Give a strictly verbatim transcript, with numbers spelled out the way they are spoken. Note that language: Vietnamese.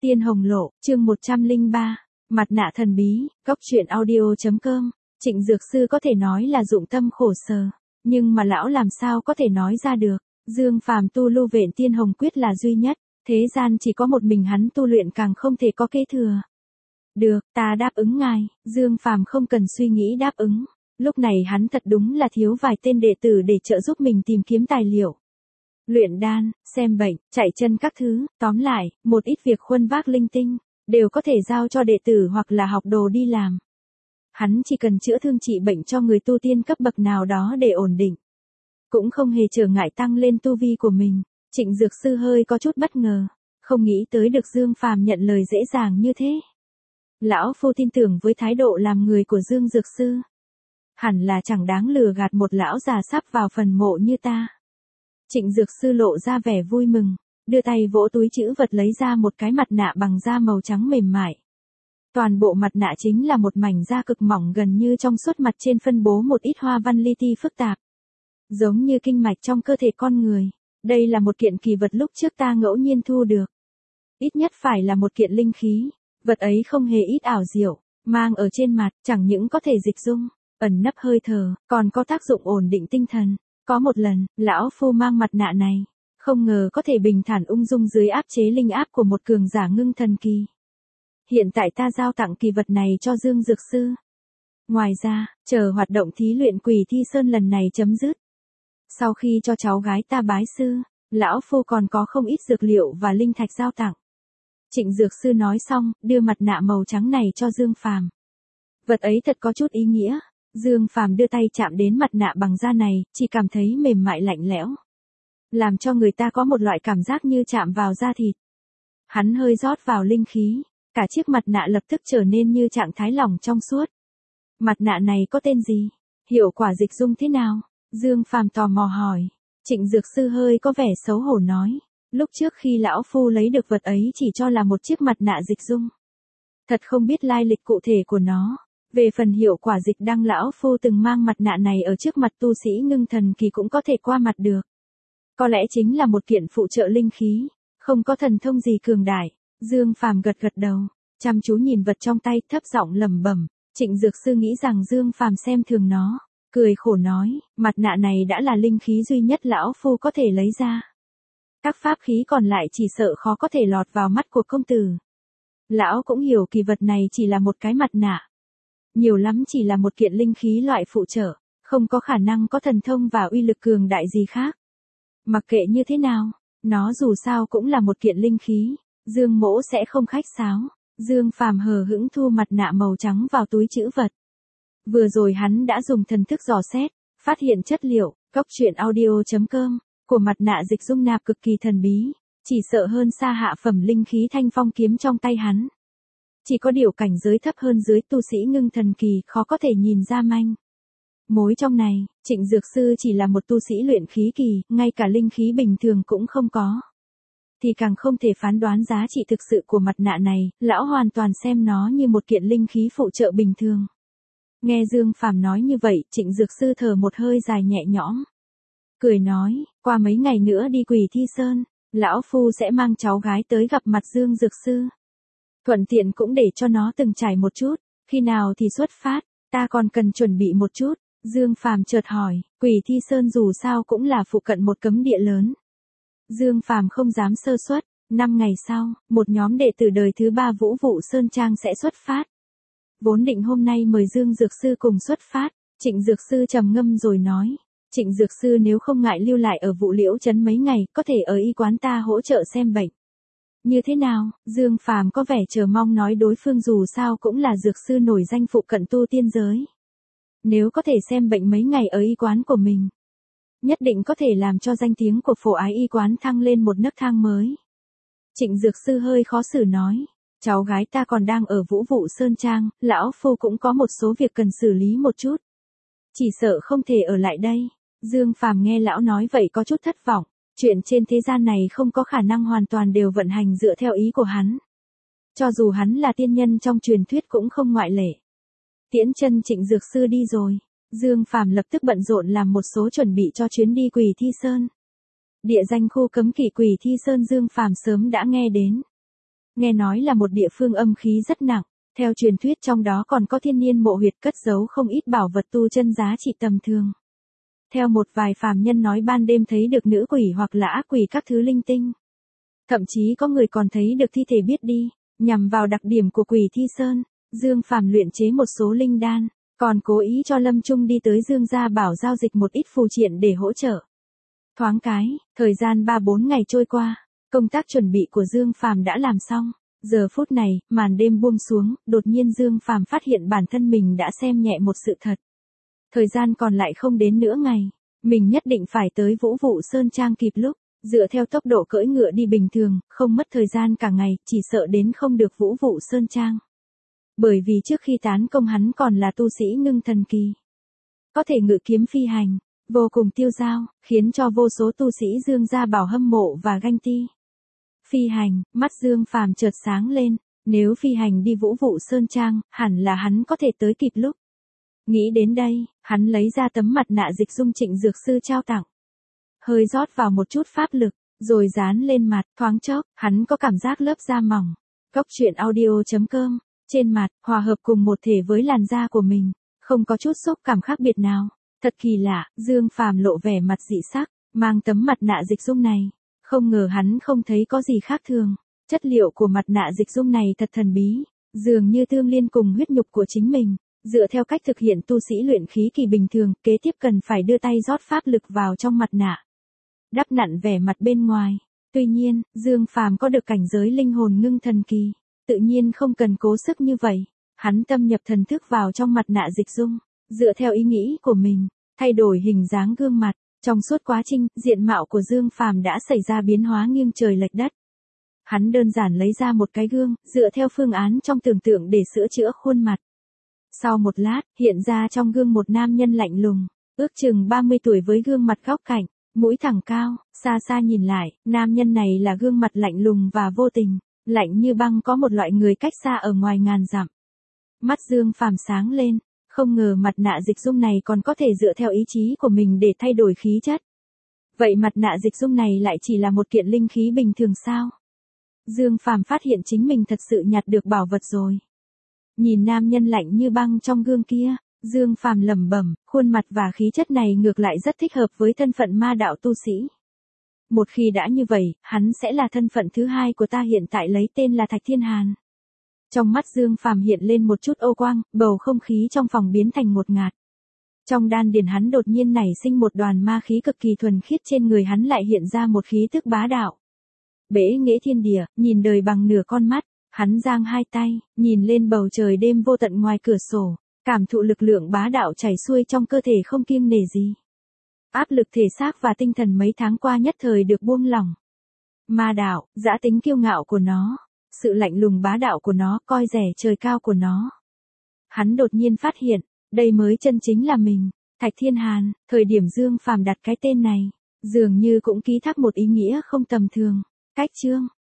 Tiên Hồng Lộ, chương một trăm lẻ ba, Mặt nạ thần bí, Cốc truyện audio.com, Trịnh Dược Sư có thể nói là dụng tâm khổ sở, nhưng mà lão làm sao có thể nói ra được, Dương Phàm tu Lưu Vện Tiên Hồng Quyết là duy nhất, thế gian chỉ có một mình hắn tu luyện càng không thể có kế thừa. Được, ta đáp ứng ngài, Dương Phàm không cần suy nghĩ đáp ứng, lúc này hắn thật đúng là thiếu vài tên đệ tử để trợ giúp mình tìm kiếm tài liệu. Luyện đan, xem bệnh, chạy chân các thứ, tóm lại, một ít việc khuân vác linh tinh, đều có thể giao cho đệ tử hoặc là học đồ đi làm. Hắn chỉ cần chữa thương trị bệnh cho người tu tiên cấp bậc nào đó để ổn định. Cũng không hề trở ngại tăng lên tu vi của mình. Trịnh Dược Sư hơi có chút bất ngờ, không nghĩ tới được Dương Phàm nhận lời dễ dàng như thế. Lão phu tin tưởng với thái độ làm người của Dương Dược Sư. Hẳn là chẳng đáng lừa gạt một lão già sắp vào phần mộ như ta. Trịnh Dược Sư lộ ra vẻ vui mừng, đưa tay vỗ túi trữ vật lấy ra một cái mặt nạ bằng da màu trắng mềm mại. Toàn bộ mặt nạ chính là một mảnh da cực mỏng gần như trong suốt, mặt trên phân bố một ít hoa văn li ti phức tạp. Giống như kinh mạch trong cơ thể con người. Đây là một kiện kỳ vật lúc trước ta ngẫu nhiên thu được. Ít nhất phải là một kiện linh khí. Vật ấy không hề ít ảo diệu, mang ở trên mặt, chẳng những có thể dịch dung, ẩn nấp hơi thở, còn có tác dụng ổn định tinh thần. Có một lần, lão phu mang mặt nạ này, không ngờ có thể bình thản ung dung dưới áp chế linh áp của một cường giả ngưng thần kỳ. Hiện tại ta giao tặng kỳ vật này cho Dương Dược Sư. Ngoài ra, chờ hoạt động thí luyện Quỷ Thi Sơn lần này chấm dứt. Sau khi cho cháu gái ta bái sư, lão phu còn có không ít dược liệu và linh thạch giao tặng. Trịnh Dược Sư nói xong, đưa mặt nạ màu trắng này cho Dương Phàm. Vật ấy thật có chút ý nghĩa. Dương Phàm đưa tay chạm đến mặt nạ bằng da này, chỉ cảm thấy mềm mại lạnh lẽo, làm cho người ta có một loại cảm giác như chạm vào da thịt. Hắn hơi rót vào linh khí, cả chiếc mặt nạ lập tức trở nên như trạng thái lỏng trong suốt. Mặt nạ này có tên gì? Hiệu quả dịch dung thế nào? Dương Phàm tò mò hỏi. Trịnh Dược Sư hơi có vẻ xấu hổ nói, lúc trước khi lão phu lấy được vật ấy chỉ cho là một chiếc mặt nạ dịch dung. Thật không biết lai lịch cụ thể của nó. Về phần hiệu quả dịch đăng, lão phu từng mang mặt nạ này ở trước mặt tu sĩ ngưng thần kỳ cũng có thể qua mặt được. Có lẽ chính là một kiện phụ trợ linh khí, không có thần thông gì cường đại. Dương Phàm gật gật đầu, chăm chú nhìn vật trong tay, thấp giọng lẩm bẩm. Trịnh Dược Sư nghĩ rằng Dương Phàm xem thường nó, cười khổ nói, mặt nạ này đã là linh khí duy nhất lão phu có thể lấy ra. Các pháp khí còn lại chỉ sợ khó có thể lọt vào mắt của công tử. Lão cũng hiểu kỳ vật này chỉ là một cái mặt nạ. Nhiều lắm chỉ là một kiện linh khí loại phụ trợ, không có khả năng có thần thông và uy lực cường đại gì khác. Mặc kệ như thế nào, nó dù sao cũng là một kiện linh khí, Dương mỗ sẽ không khách sáo. Dương Phàm hờ hững thu mặt nạ màu trắng vào túi trữ vật. Vừa rồi hắn đã dùng thần thức dò xét, phát hiện chất liệu, Cốc truyện audio.com, của mặt nạ dịch dung nạp cực kỳ thần bí, chỉ sợ hơn xa hạ phẩm linh khí Thanh Phong kiếm trong tay hắn. Chỉ có điều cảnh giới thấp hơn dưới tu sĩ ngưng thần kỳ khó có thể nhìn ra manh mối trong này. Trịnh Dược Sư chỉ là một tu sĩ luyện khí kỳ, ngay cả linh khí bình thường cũng không có, thì càng không thể phán đoán giá trị thực sự của mặt nạ này. Lão hoàn toàn xem nó như một kiện linh khí phụ trợ bình thường. Nghe Dương Phàm nói như vậy, Trịnh Dược Sư thở một hơi dài nhẹ nhõm, cười nói, qua mấy ngày nữa đi Quỷ Thi Sơn, lão phu sẽ mang cháu gái tới gặp mặt Dương Dược Sư. Thuận tiện cũng để cho nó từng trải một chút, khi nào thì xuất phát, ta còn cần chuẩn bị một chút. Dương Phàm chợt hỏi, Quỷ Thi Sơn dù sao cũng là phụ cận một cấm địa lớn. Dương Phàm không dám sơ suất, năm ngày sau, một nhóm đệ tử đời thứ ba Vũ Vụ Sơn Trang sẽ xuất phát. Vốn định hôm nay mời Dương Dược Sư cùng xuất phát, Trịnh Dược Sư trầm ngâm rồi nói, Trịnh Dược Sư nếu không ngại lưu lại ở Vụ Liễu Trấn mấy ngày, có thể ở y quán ta hỗ trợ xem bệnh. Như thế nào? Dương Phàm có vẻ chờ mong nói, đối phương dù sao cũng là dược sư nổi danh phụ cận tu tiên giới. Nếu có thể xem bệnh mấy ngày ở y quán của mình, nhất định có thể làm cho danh tiếng của Phổ Ái y quán thăng lên một nấc thang mới. Trịnh Dược Sư hơi khó xử nói, cháu gái ta còn đang ở Vũ Vụ Sơn Trang, lão phu cũng có một số việc cần xử lý một chút. Chỉ sợ không thể ở lại đây. Dương Phàm nghe lão nói vậy có chút thất vọng. Chuyện trên thế gian này không có khả năng hoàn toàn đều vận hành dựa theo ý của hắn. Cho dù hắn là tiên nhân trong truyền thuyết cũng không ngoại lệ. Tiễn chân Trịnh Dược Sư đi rồi, Dương Phàm lập tức bận rộn làm một số chuẩn bị cho chuyến đi Quỷ Thi Sơn. Địa danh khu cấm kỵ Quỷ Thi Sơn Dương Phàm sớm đã nghe đến. nghe nói là một địa phương âm khí rất nặng, theo truyền thuyết trong đó còn có thiên niên mộ huyệt cất giấu không ít bảo vật tu chân giá trị tầm thường. Theo một vài phàm nhân nói ban đêm thấy được nữ quỷ hoặc là ác quỷ các thứ linh tinh. Thậm chí có người còn thấy được thi thể biết đi, nhằm vào đặc điểm của quỷ thi sơn, Dương Phàm luyện chế một số linh đan, còn cố ý cho Lâm Trung đi tới Dương gia bảo giao dịch một ít phù triện để hỗ trợ. Thoáng cái, thời gian ba bốn ngày trôi qua, công tác chuẩn bị của Dương Phàm đã làm xong. Giờ phút này, màn đêm buông xuống, đột nhiên Dương Phàm phát hiện bản thân mình đã xem nhẹ một sự thật. Thời gian còn lại không đến nửa ngày, mình nhất định phải tới Vũ Vụ Sơn Trang kịp lúc, dựa theo tốc độ cưỡi ngựa đi bình thường, không mất thời gian cả ngày, chỉ sợ đến không được Vũ Vụ Sơn Trang. Bởi vì trước khi tán công hắn còn là tu sĩ ngưng thần kỳ. Có thể ngự kiếm phi hành, vô cùng tiêu dao, khiến cho vô số tu sĩ Dương gia bảo hâm mộ và ganh ti. Phi hành, mắt Dương Phàm chợt sáng lên, nếu phi hành đi Vũ Vụ Sơn Trang, hẳn là hắn có thể tới kịp lúc. Nghĩ đến đây, hắn lấy ra tấm mặt nạ dịch dung Trịnh Dược Sư trao tặng. Hơi rót vào một chút pháp lực, rồi dán lên mặt, thoáng chốc, hắn có cảm giác lớp da mỏng. Góc truyện audio chấm com, trên mặt, hòa hợp cùng một thể với làn da của mình, không có chút xúc cảm khác biệt nào. Thật kỳ lạ, Dương Phàm lộ vẻ mặt dị sắc, mang tấm mặt nạ dịch dung này. Không ngờ hắn không thấy có gì khác thường. Chất liệu của mặt nạ dịch dung này thật thần bí, dường như tương liên cùng huyết nhục của chính mình. Dựa theo cách thực hiện tu sĩ luyện khí kỳ bình thường, kế tiếp cần phải đưa tay rót pháp lực vào trong mặt nạ. Đắp nặn vẻ mặt bên ngoài. Tuy nhiên, Dương Phàm có được cảnh giới linh hồn ngưng thần kỳ, tự nhiên không cần cố sức như vậy. Hắn tâm nhập thần thức vào trong mặt nạ dịch dung, dựa theo ý nghĩ của mình, thay đổi hình dáng gương mặt. Trong suốt quá trình, diện mạo của Dương Phàm đã xảy ra biến hóa nghiêng trời lệch đất. Hắn đơn giản lấy ra một cái gương, dựa theo phương án trong tưởng tượng để sửa chữa khuôn mặt. Sau một lát, hiện ra trong gương một nam nhân lạnh lùng, ước chừng ba mươi tuổi với gương mặt góc cạnh, mũi thẳng cao, xa xa nhìn lại, nam nhân này là gương mặt lạnh lùng và vô tình, lạnh như băng, có một loại người cách xa ở ngoài ngàn dặm. Mắt Dương Phàm sáng lên. Không ngờ mặt nạ dịch dung này còn có thể dựa theo ý chí của mình để thay đổi khí chất. Vậy mặt nạ dịch dung này lại chỉ là một kiện linh khí bình thường sao? Dương Phàm phát hiện chính mình thật sự nhặt được bảo vật rồi. Nhìn nam nhân lạnh như băng trong gương kia, Dương Phàm lẩm bẩm, khuôn mặt và khí chất này ngược lại rất thích hợp với thân phận ma đạo tu sĩ. Một khi đã như vậy, hắn sẽ là thân phận thứ hai của ta, hiện tại lấy tên là Thạch Thiên Hàn. Trong mắt Dương Phàm hiện lên một chút ô quang, bầu không khí trong phòng biến thành ngột ngạt. Trong đan điền hắn đột nhiên nảy sinh một đoàn ma khí cực kỳ thuần khiết, trên người hắn lại hiện ra một khí tức bá đạo. Bể nghĩa thiên địa, nhìn đời bằng nửa con mắt, hắn giang hai tay, nhìn lên bầu trời đêm vô tận ngoài cửa sổ, cảm thụ lực lượng bá đạo chảy xuôi trong cơ thể không kiêng nể gì. Áp lực thể xác và tinh thần mấy tháng qua nhất thời được buông lỏng. Ma đạo, dã tính kiêu ngạo của nó, sự lạnh lùng bá đạo của nó, coi rẻ trời cao của nó. Hắn đột nhiên phát hiện, đây mới chân chính là mình, Thạch Thiên Hàn. Thời điểm Dương Phàm đặt cái tên này, dường như cũng ký thác một ý nghĩa không tầm thường. Cách chương